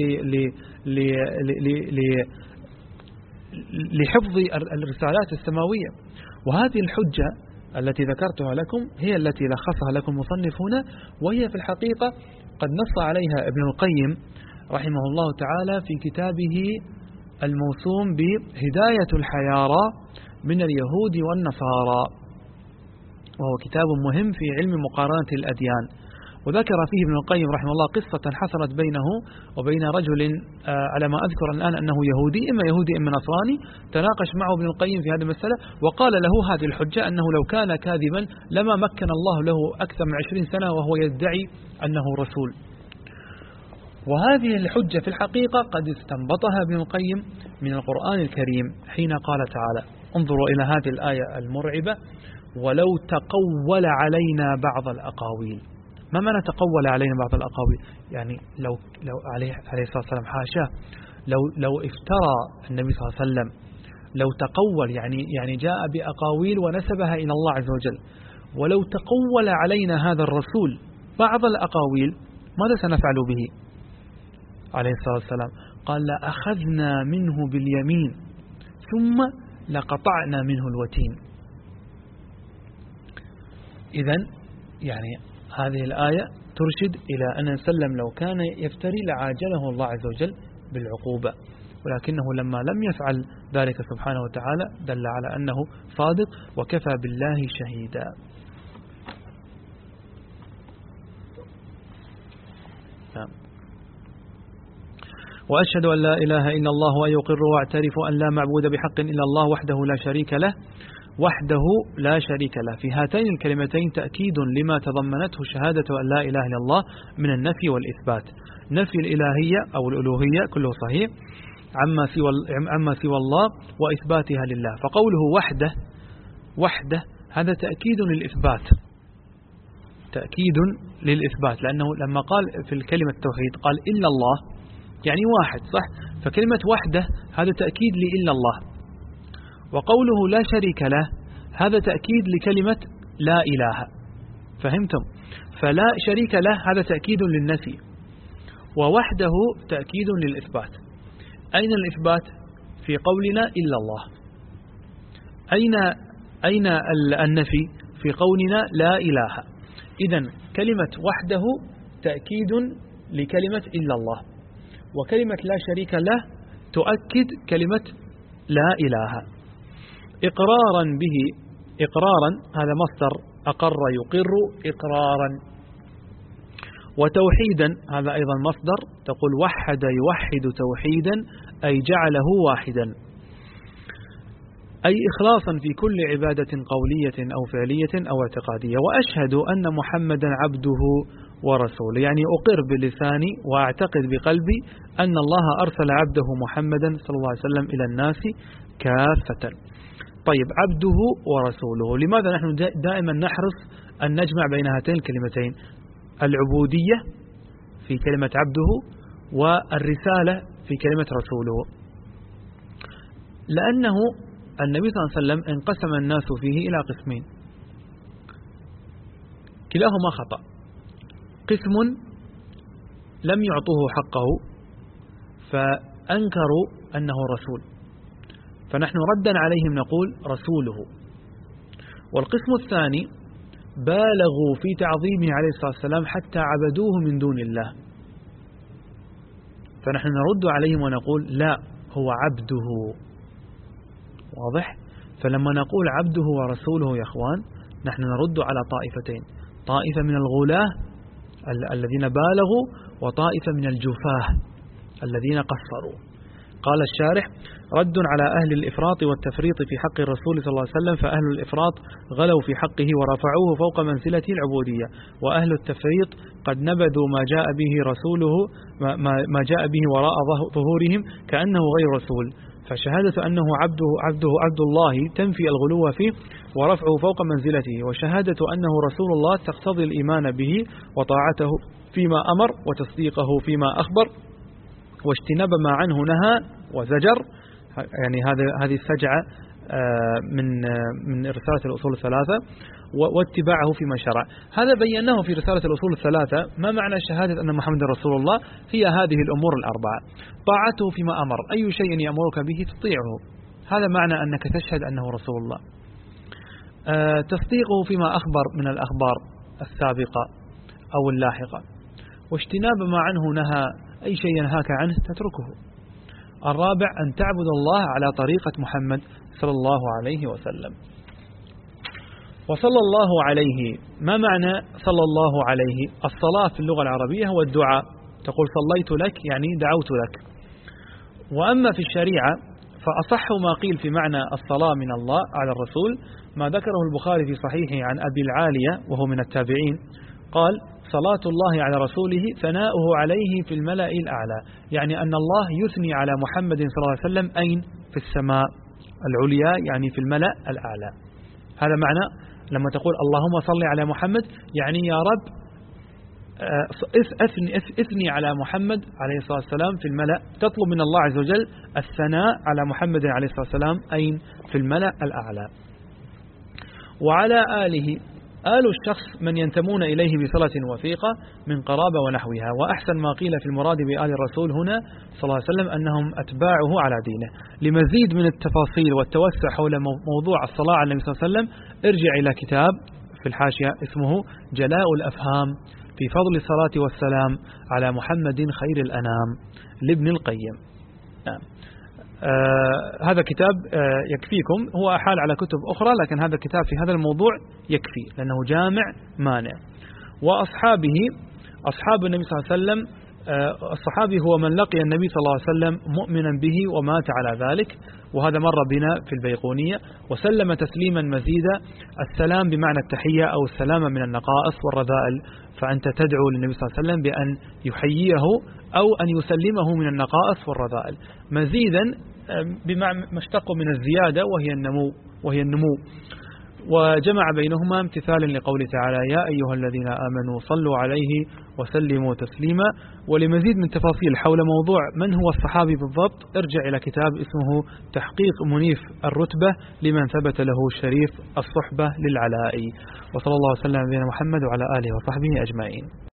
لحفظ الرسالات السماوية. وهذه الحجة التي ذكرتها لكم هي التي لخصها لكم المصنف هنا، وهي في الحقيقة قد نص عليها ابن القيم رحمه الله تعالى في كتابه الموسوم بهداية الحيارى من اليهود والنصارى، وهو كتاب مهم في علم مقارنة الأديان. وذكر فيه ابن القيم رحمه الله قصة حصلت بينه وبين رجل على ما أذكر الآن أنه يهودي، إما يهودي إما نصراني، تناقش معه ابن القيم في هذه المسألة، وقال له هذه الحجة أنه لو كان كاذبا لما مكن الله له أكثر من عشرين سنة وهو يدعي أنه رسول. وهذه الحجة في الحقيقة قد استنبطها ابن القيم من القرآن الكريم حين قال تعالى: انظروا إلى هذه الآية المرعبة: ولو تقول علينا بعض الأقاويل. ما معنى تقول علينا بعض الأقاويل؟ يعني لو لو عليه عليه الصلاة والسلام حاشاه، لو لو افترى النبي صلى الله عليه وسلم، لو تقول يعني يعني جاء بأقاويل ونسبها إلى الله عز وجل. ولو تقول علينا هذا الرسول بعض الأقاويل ماذا سنفعل به؟ عليه الصلاة والسلام قال: لأخذنا منه باليمين ثم لقطعنا منه الوتين. إذن يعني هذه الآية ترشد إلى أن سلم لو كان يفتري لعاجله الله عز وجل بالعقوبة، ولكنه لما لم يفعل ذلك سبحانه وتعالى دل على أنه صادق وكفى بالله شهيدا. نعم. وأشهد أن لا إله إلا الله ويقر واعترف أن لا معبود بحق إلا الله وحده لا شريك له وحده لا شريك له. في هاتين الكلمتين تأكيد لما تضمنته شهادة أن لا إله إلا الله من النفي والإثبات. نفي الإلهية أو الألوهية كله صحيح عما سوى عما سوى الله، وإثباتها لله. فقوله وحده وحده هذا تأكيد للإثبات، تأكيد للإثبات، لأنه لما قال في الكلمة التوحيد قال إلا الله يعني واحد، صح؟ فكلمة وحده هذا تأكيد لإلا الله، وقوله لا شريك له هذا تأكيد لكلمة لا إله. فهمتم؟ فلا شريك له هذا تأكيد للنفي، ووحده تأكيد للإثبات. أين الإثبات؟ في قولنا إلا الله. أين أين النفي؟ في قولنا لا إله. إذن كلمة وحده تأكيد لكلمة إلا الله، وكلمة لا شريك له تؤكد كلمة لا إله. إقرارا به، إقرارا هذا مصدر أقر يقر إقرارا، وتوحيدا هذا أيضا مصدر، تقول وحد يوحد توحيدا أي جعله واحدا، أي إخلاصا في كل عبادة قولية أو فعلية أو اعتقادية. وأشهد أن محمدا عبده ورسوله، يعني أقر بلساني وأعتقد بقلبي أن الله أرسل عبده محمدا صلى الله عليه وسلم إلى الناس كافة. طيب، عبده ورسوله، لماذا نحن دائما نحرص أن نجمع بين هاتين الكلمتين، العبودية في كلمة عبده والرسالة في كلمة رسوله؟ لأنه النبي صلى الله عليه وسلم انقسم الناس فيه إلى قسمين، كلاهما خطأ. قسم لم يعطوه حقه فأنكروا أنه رسول، فنحن ردا عليهم نقول رسوله. والقسم الثاني بالغوا في تعظيمه عليه الصلاة والسلام حتى عبدوه من دون الله، فنحن نرد عليهم ونقول لا، هو عبده. واضح؟ فلما نقول عبده ورسوله يا أخوان، نحن نرد على طائفتين، طائفة من الغلاة الذين بالغوا، وطائفة من الجفاه الذين قصروا. قال الشارح: رد على أهل الإفراط والتفريط في حق الرسول صلى الله عليه وسلم، فأهل الإفراط غلوا في حقه ورفعوه فوق منزلة العبودية، وأهل التفريط قد نبذوا ما جاء به رسوله ما جاء به وراء ظهورهم كأنه غير رسول. فشهادة أنه عبده عبده عبد الله تنفي الغلو فيه ورفعه فوق منزلته، وشهادة أنه رسول الله تقتضي الإيمان به وطاعته فيما أمر وتصديقه فيما أخبر واجتناب ما عنه نهى وزجر. يعني هذا هذه السجعة من من رسالة الأصول الثلاثة، واتباعه فيما شرع. هذا بيناه في رسالة الأصول الثلاثة. ما معنى شهادة أن محمد رسول الله؟ هي هذه الأمور الأربعة: طاعته فيما أمر، أي شيء يأمرك به تطيعه، هذا معنى أنك تشهد أنه رسول الله. أه تصديقه فيما أخبر من الأخبار السابقة أو اللاحقة، واجتناب ما عنه نهى، أي شيء ينهاك عنه تتركه. الرابع أن تعبد الله على طريقة محمد صلى الله عليه وسلم. وصلى الله عليه، ما معنى صلى الله عليه؟ الصلاة في اللغة العربية هو الدعاء، تقول صليت لك يعني دعوت لك. وأما في الشريعة فأصح ما قيل في معنى الصلاة من الله على الرسول ما ذكره البخاري في صحيحه عن أبي العالية وهو من التابعين قال: صلاة الله على رسوله ثناؤه عليه في الملأ الأعلى، يعني أن الله يثني على محمد صلى الله عليه وسلم أين؟ في السماء العليا، يعني في الملأ الأعلى. هذا معنى لما تقول اللهم صل على محمد، يعني يا رب أثني, أثني على محمد عليه الصلاة والسلام في الملأ، تطلب من الله عز وجل الثناء على محمد عليه الصلاة والسلام أين؟ في الملأ الأعلى. وعلى آله، آل الشخص من ينتمون إليه بصلة وثيقة من قرابة ونحوها. وأحسن ما قيل في المراد بآل الرسول هنا صلى الله عليه وسلم أنهم أتباعه على دينه. لمزيد من التفاصيل والتوسع حول موضوع الصلاة على النبي صلى الله عليه وسلم ارجع إلى كتاب في الحاشية اسمه جلاء الأفهام في فضل الصلاة والسلام على محمد خير الأنام لابن القيم. نعم. آه هذا كتاب آه يكفيكم، هو أحال على كتب أخرى، لكن هذا الكتاب في هذا الموضوع يكفي لأنه جامع مانع. وأصحابه، أصحاب النبي صلى الله عليه وسلم، آه الصحابي هو من لقي النبي صلى الله عليه وسلم مؤمنا به ومات على ذلك، وهذا مر بنا في البيقونية. وسلم تسليما مزيدا، السلام بمعنى التحية أو السلامة من النقائص والرذائل، فأنت تدعو للنبي صلى الله عليه وسلم بأن يحييه أو أن يسلمه من النقائص والرذائل. مزيدا بما اشتق من الزيادة وهي النمو وهي النمو وجمع بينهما امتثالا لقوله تعالى يا أيها الذين آمنوا صلوا عليه وسلموا تسليما. ولمزيد من تفاصيل حول موضوع من هو الصحابي بالضبط ارجع إلى كتاب اسمه تحقيق منيف الرتبة لمن ثبت له شريف الصحبة للعلائي. وصلى الله وسلم على نبينا محمد وعلى آله وصحبه أجمعين.